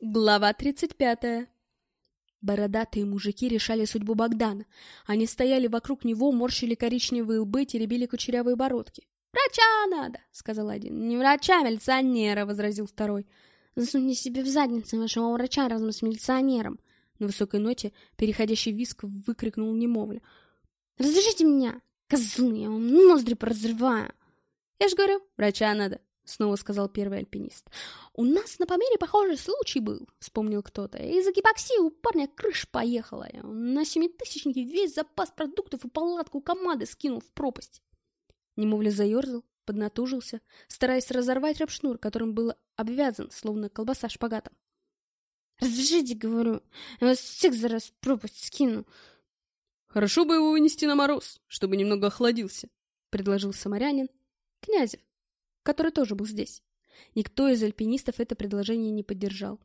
Глава 35. Бородатые мужики решали судьбу Богдана. Они стояли вокруг него, морщили коричневые лбы, теребили кучерявые бородки. «Врача надо!» — сказал один. «Не врача, а милиционера!» — возразил второй. «Засуньте себе в задницу вашего врача разом с милиционером!» На высокой ноте, переходящий в виск, выкрикнул немовля. «Разрешите меня, козлы, я вам ноздри поразрываю!» «Я ж говорю, врача надо!» — снова сказал первый альпинист. «У нас на Памире похожий случай был», — вспомнил кто-то. «Из-за гипоксии у парня крыша поехала. Он на 7000-ники весь запас продуктов и палатку команды скинул в пропасть». Немовля заерзал, поднатужился, стараясь разорвать рабшнур, которым был обвязан, словно колбаса шпагатом. «Разрешите, — говорю, — я вас всех зараз в пропасть скину». «Хорошо бы его вынести на мороз, чтобы немного охладился», — предложил самарянин Князев, который тоже был здесь. Никто из альпинистов это предложение не поддержал.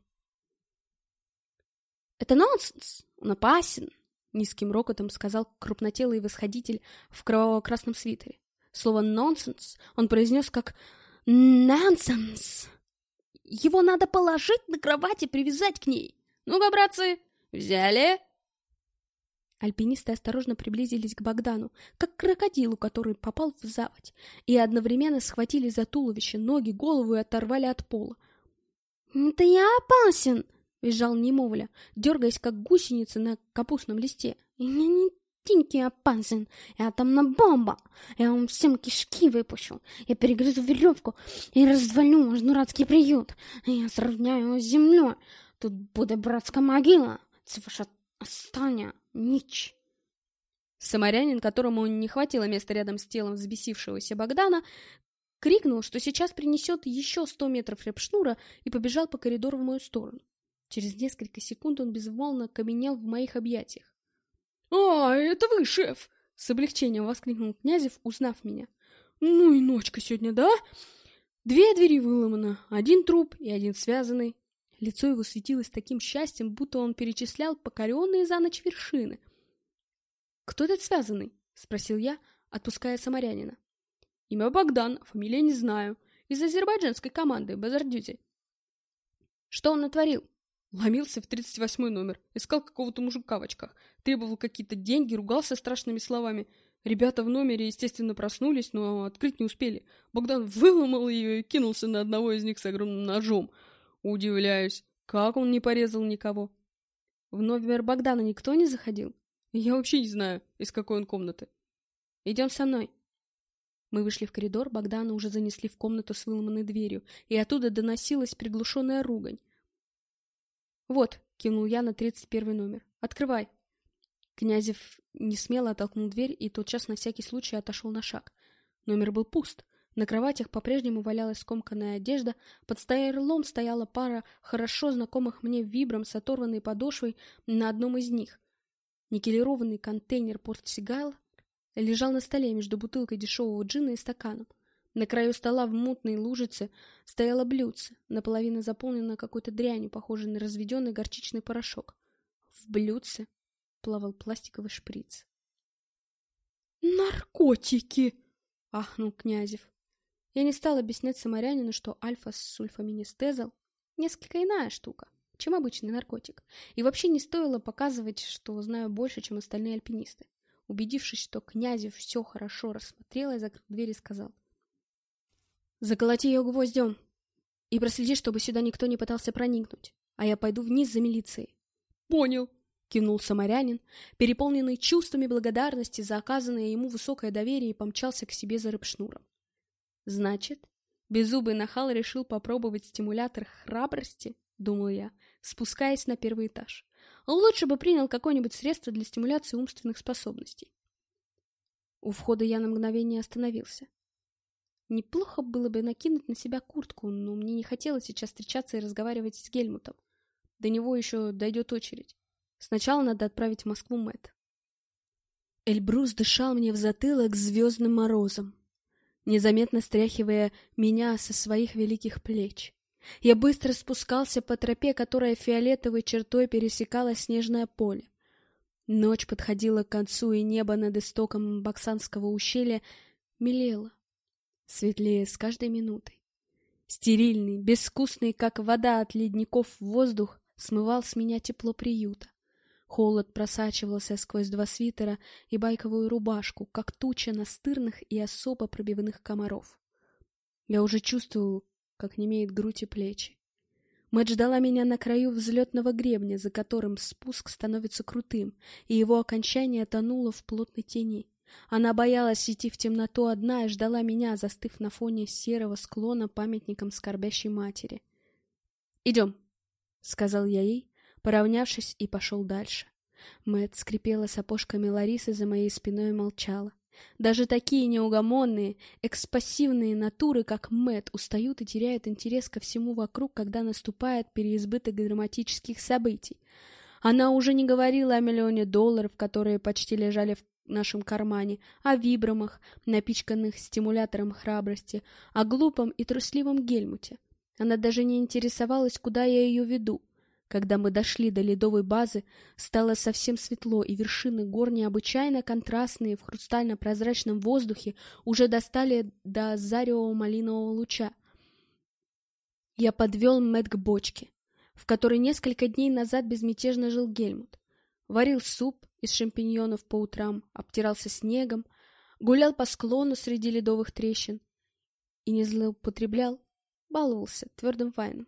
«Это нонсенс! Он опасен!» — низким рокотом сказал крупнотелый восходитель в кроваво-красном свитере. Слово «нонсенс» он произнес как «нонсенс». «Его надо положить на кровать и привязать к ней. Ну-ка, братцы, взяли!» Альпинисты осторожно приблизились к Богдану, как к крокодилу, который попал в заводь, и одновременно схватили за туловище, ноги, голову и оторвали от пола. «Это я опасен!» — визжал немовля, дергаясь, как гусеница на капустном листе. «Я не тиньки опасен, я атомная бомба! Я вам всем кишки выпущу, я перегрызу веревку и развалю ваш дурацкий приют, я сравняю его с землей, тут будет братская могила, це ваша остання ніч». Самарянин, которому не хватило места рядом с телом взбесившегося Богдана, крикнул, что сейчас принесет еще 100 метров рябшнура, и побежал по коридору в мою сторону. Через несколько секунд он безмолвно каменел в моих объятиях. «А, это вы, шеф!» — с облегчением воскликнул Князев, узнав меня. «Ну и ночка сегодня, да? 2 двери выломано, 1 труп и 1 связанный». Лицо его светилось таким счастьем, будто он перечислял покоренные за ночь вершины. «Кто этот связанный?» — спросил я, отпуская самарянина. «Имя Богдан, фамилия не знаю. Из азербайджанской команды Базардюзи». «Что он натворил?» Ломился в 38-й номер, искал какого-то мужика в очках, требовал какие-то деньги, ругался страшными словами. Ребята в номере, естественно, проснулись, но открыть не успели. Богдан выломал ее и кинулся на одного из них с огромным ножом. Удивляюсь, как он не порезал никого. В номер Богдана никто не заходил? Я вообще не знаю, из какой он комнаты. Идем со мной. Мы вышли в коридор, Богдана уже занесли в комнату с выломанной дверью, и оттуда доносилась приглушенная ругань. «Вот», — кивнул я на 31-й номер, — «открывай». Князев несмело оттолкнул дверь и тотчас на всякий случай отошел на шаг. Номер был пуст. На кроватях по-прежнему валялась скомканная одежда, под столом стояла пара хорошо знакомых мне вибрам с оторванной подошвой на одном из них. Никелированный контейнер портсигар лежал на столе между бутылкой дешевого джина и стаканом. На краю стола в мутной лужице стояло блюдце, наполовину заполненное какой-то дрянью, похожей на разведенный горчичный порошок. В блюдце плавал пластиковый шприц. «Наркотики!» — ахнул Князев. Я не стал объяснять самарянину, что альфа-сульфаминестезол — несколько иная штука, чем обычный наркотик, и вообще не стоило показывать, что знаю больше, чем остальные альпинисты. Убедившись, что Князев все хорошо рассмотрел, я закрыл дверь и сказал: «Заколоти ее гвоздем и проследи, чтобы сюда никто не пытался проникнуть, а я пойду вниз за милицией». «Понял», — кивнул самарянин, переполненный чувствами благодарности за оказанное ему высокое доверие, и помчался к себе за рыбшнуром. «Значит, беззубый нахал решил попробовать стимулятор храбрости?» — думал я, спускаясь на первый этаж. «Лучше бы принял какое-нибудь средство для стимуляции умственных способностей». У входа я на мгновение остановился. Неплохо было бы накинуть на себя куртку, но мне не хотелось сейчас встречаться и разговаривать с Гельмутом. До него еще дойдет очередь. Сначала надо отправить в Москву Мэтт. Эльбрус дышал мне в затылок звездным морозом, незаметно стряхивая меня со своих великих плеч. Я быстро спускался по тропе, которая фиолетовой чертой пересекала снежное поле. Ночь подходила к концу, и небо над истоком Баксанского ущелья мелело, светлее с каждой минутой. Стерильный, безвкусный, как вода от ледников, воздух смывал с меня тепло приюта. Холод просачивался сквозь два свитера и байковую рубашку, как туча настырных и особо пробивных комаров. Я уже чувствовал, как немеет грудь и плечи. Мэтт ждала меня на краю взлетного гребня, за которым спуск становится крутым, и его окончание тонуло в плотной тени. Она боялась идти в темноту одна и ждала меня, застыв на фоне серого склона памятником скорбящей матери. «Идем», — сказал я ей, поравнявшись, и пошел дальше. Мэтт скрипела сапожками Ларисы за моей спиной и молчала. Даже такие неугомонные, экспассивные натуры, как Мэтт, устают и теряют интерес ко всему вокруг, когда наступает переизбыток драматических событий. Она уже не говорила о $1 000 000, которые почти лежали в нашем кармане, о вибрамах, напичканных стимулятором храбрости, о глупом и трусливом Гельмуте. Она даже не интересовалась, куда я ее веду. Когда мы дошли до ледовой базы, стало совсем светло, и вершины гор, необычайно контрастные в хрустально-прозрачном воздухе, уже достали до заревого малинового луча. Я подвел Мэтт к бочке, в которой несколько дней назад безмятежно жил Гельмут. Варил суп из шампиньонов по утрам, обтирался снегом, гулял по склону среди ледовых трещин и не злоупотреблял, баловался твердым вайном.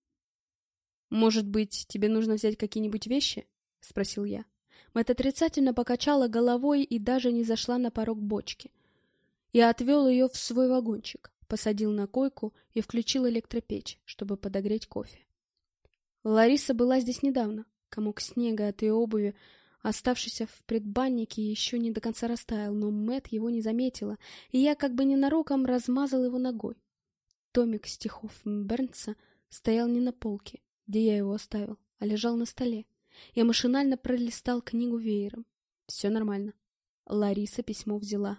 «Может быть, тебе нужно взять какие-нибудь вещи?» — спросил я. Мэтт отрицательно покачала головой и даже не зашла на порог бочки. Я отвел ее в свой вагончик, посадил на койку и включил электропечь, чтобы подогреть кофе. Лариса была здесь недавно. Комок снега от ее обуви, оставшийся в предбаннике, еще не до конца растаял, но Мэтт его не заметила, и я как бы ненароком размазал его ногой. Томик стихов Бернса стоял не на полке, где я его оставил, а лежал на столе. Я машинально пролистал книгу веером. Все нормально. Лариса письмо взяла.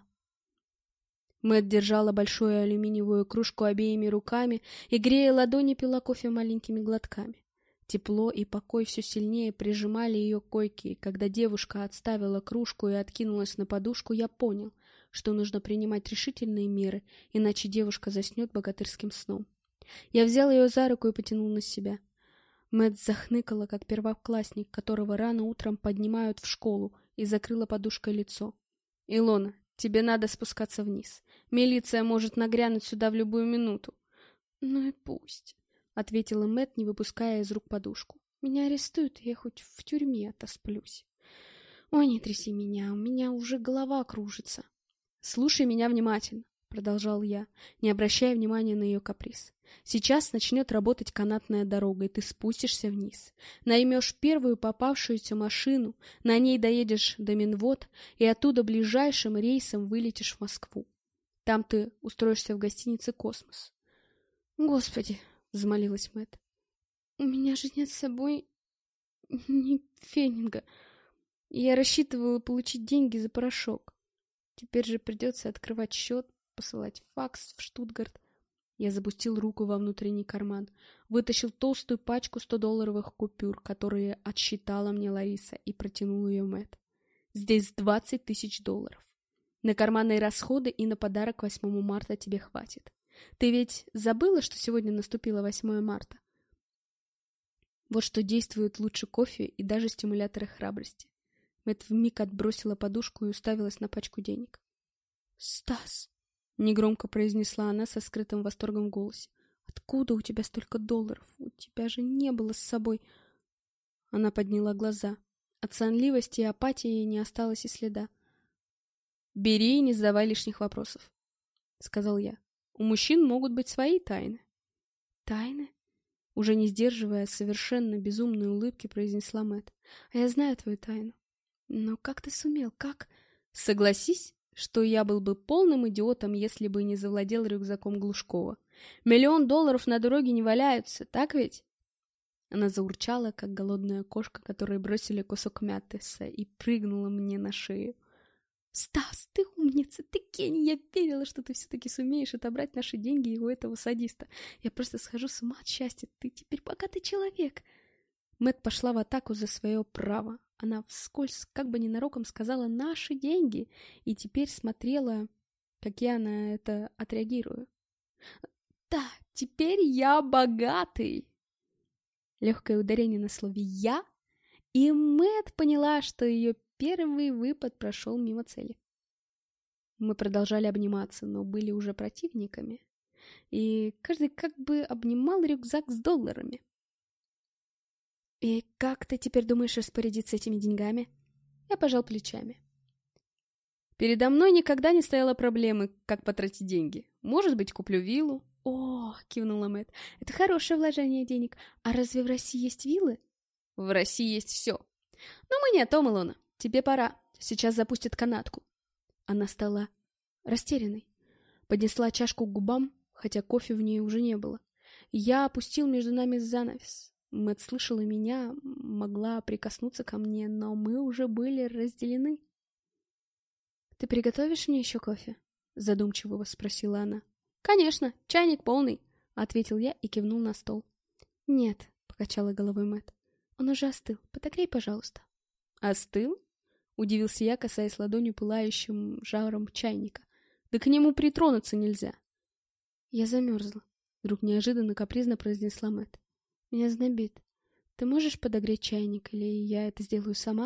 Мэтт держала большую алюминиевую кружку обеими руками и, грея ладони, пила кофе маленькими глотками. Тепло и покой все сильнее прижимали ее к койке, и когда девушка отставила кружку и откинулась на подушку, я понял, что нужно принимать решительные меры, иначе девушка заснет богатырским сном. Я взял ее за руку и потянул на себя. Мэтт захныкала, как первоклассник, которого рано утром поднимают в школу, и закрыла подушкой лицо. «Илона, тебе надо спускаться вниз. Милиция может нагрянуть сюда в любую минуту». «Ну и пусть», — ответила Мэтт, не выпуская из рук подушку. «Меня арестуют, и я хоть в тюрьме отосплюсь». «Ой, не тряси меня, у меня уже голова кружится». «Слушай меня внимательно», — продолжал я, не обращая внимания на ее каприз. «Сейчас начнет работать канатная дорога, и ты спустишься вниз. Наймешь первую попавшуюся машину, на ней доедешь до Минвод, и оттуда ближайшим рейсом вылетишь в Москву. Там ты устроишься в гостинице «Космос». «Господи!» — взмолилась Мэтт. «У меня же нет с собой ни пфенинга. Я рассчитывала получить деньги за порошок. Теперь же придется открывать счет, посылать факс в Штутгарт». Я запустил руку во внутренний карман, вытащил толстую пачку $100 купюр, которые отсчитала мне Лариса, и протянул ее Мэтт. «Здесь $20 000. На карманные расходы и на подарок 8 марта тебе хватит. Ты ведь забыла, что сегодня наступило 8 марта? Вот что действует лучше кофе и даже стимуляторы храбрости». Мэтт вмиг отбросила подушку и уставилась на пачку денег. «Стас!» — негромко произнесла она со скрытым восторгом в голосе. «Откуда у тебя столько долларов? У тебя же не было с собой...» Она подняла глаза. От сонливости и апатии не осталось и следа. «Бери и не задавай лишних вопросов», — сказал я. «У мужчин могут быть свои тайны». «Тайны?» — уже не сдерживая совершенно безумной улыбки, произнесла Мэтт. «А я знаю твою тайну. Но как ты сумел? Как...» «Согласись, что я был бы полным идиотом, если бы не завладел рюкзаком Глушкова. $1 000 000 на дороге не валяются, так ведь?» Она заурчала, как голодная кошка, которой бросили кусок мятиса, и прыгнула мне на шею. «Стас, ты умница, ты гений! Я верила, что ты все-таки сумеешь отобрать наши деньги у этого садиста. Я просто схожу с ума от счастья. Ты теперь богатый человек!» Мэтт пошла в атаку за свое право. Она вскользь, как бы ненароком, сказала «наши деньги», и теперь смотрела, как я на это отреагирую. «Да, Теперь я богатый!» Легкое ударение на слове «я», и Мэтт поняла, что ее первый выпад прошел мимо цели. Мы продолжали обниматься, но были уже противниками, и каждый как бы обнимал рюкзак с долларами. «И как ты теперь думаешь распорядиться этими деньгами?» Я пожал плечами. Передо мной никогда не стояла проблемы, как потратить деньги. Может быть, куплю виллу. «О!» — кивнула Мэтт. «Это хорошее вложение денег. А разве в России есть виллы?» «В России есть все. Но мы не о том, Илона. Тебе пора. Сейчас запустят канатку». Она стала растерянной. Поднесла чашку к губам, хотя кофе в ней уже не было. Я опустил между нами занавес. Мэтт слышала меня, могла прикоснуться ко мне, но мы уже были разделены. «Ты приготовишь мне еще кофе?» — задумчиво спросила она. «Конечно, чайник полный», — ответил я и кивнул на стол. «Нет», — покачала головой Мэтт. «Он уже остыл. Подогрей, пожалуйста». «Остыл?» — удивился я, касаясь ладонью пылающим жаром чайника. «Да к нему притронуться нельзя». «Я замерзла», — вдруг неожиданно капризно произнесла Мэтт. «Меня знобит. Ты можешь подогреть чайник, или я это сделаю сама?»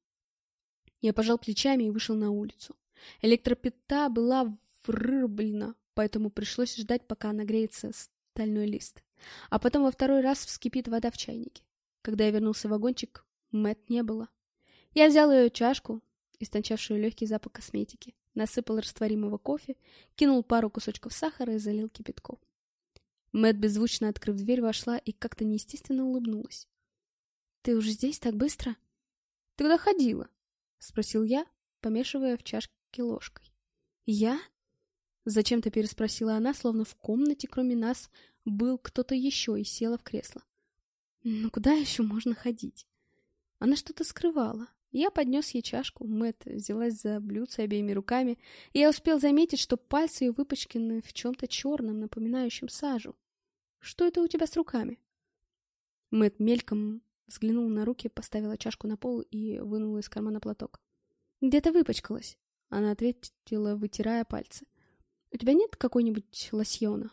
Я пожал плечами и вышел на улицу. Электропета была врублена, поэтому пришлось ждать, пока нагреется стальной лист. А потом во второй раз вскипит вода в чайнике. Когда я вернулся в вагончик, Мэтт не было. Я взял ее чашку, истончавшую легкий запах косметики, насыпал растворимого кофе, кинул пару кусочков сахара и залил кипятком. Мэтт, беззвучно открыв дверь, вошла и как-то неестественно улыбнулась. «Ты уже здесь так быстро?» «Ты куда ходила?» — спросил я, помешивая в чашке ложкой. «Я?» — зачем-то переспросила она, словно в комнате, кроме нас, был кто-то еще, и села в кресло. «Ну куда еще можно ходить?» Она что-то скрывала. Я поднес ей чашку, Мэтт взялась за блюдце обеими руками, и я успел заметить, что пальцы ее выпачканы в чем-то черном, напоминающем сажу. «Что это у тебя с руками?» Мэтт мельком взглянул на руки, поставила чашку на пол и вынула из кармана платок. «Где-то выпачкалась», — она ответила, вытирая пальцы. «У тебя нет какой-нибудь лосьона?»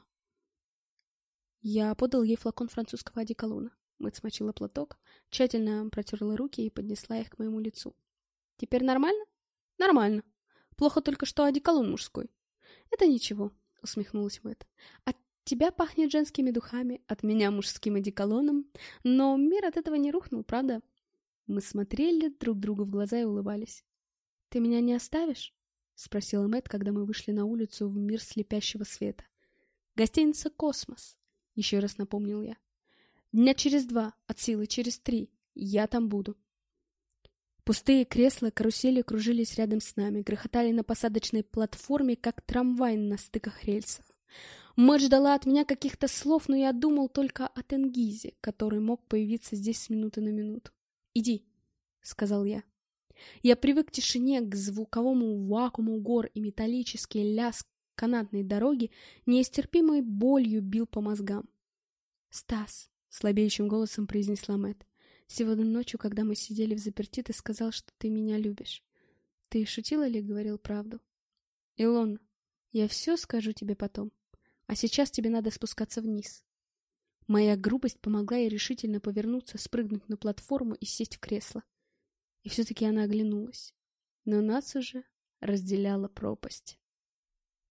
Я подал ей флакон французского одеколона. Мэтт смочила платок, тщательно протерла руки и поднесла их к моему лицу. «Теперь нормально?» «Нормально. Плохо только, что одеколон мужской». «Это ничего», — усмехнулась Мэтт. «От тебя пахнет женскими духами, от меня мужским одеколоном, но мир от этого не рухнул, правда?» Мы смотрели друг другу в глаза и улыбались. «Ты меня не оставишь?» — спросила Мэтт, когда мы вышли на улицу в мир слепящего света. «Гостиница «Космос», — еще раз напомнил я. «Дня через 2, от силы через 3, я там буду». Пустые кресла карусели кружились рядом с нами, грохотали на посадочной платформе, как трамвай на стыках рельсов. Мэтт ждала от меня каких-то слов, но я думал только о Тенгизе, который мог появиться здесь с минуты на минуту. «Иди», — сказал я. Я привык к тишине, к звуковому вакууму гор, и металлический лязг канатной дороги неистерпимой болью бил по мозгам. «Стас», — слабеющим голосом произнесла Мэтт, — «сегодня ночью, когда мы сидели взаперти, ты сказал, что ты меня любишь. Ты шутил или говорил правду?» «Илона, я все скажу тебе потом, а сейчас тебе надо спускаться вниз». Моя грубость помогла ей решительно повернуться, спрыгнуть на платформу и сесть в кресло. И все-таки она оглянулась. Но нас уже разделяла пропасть.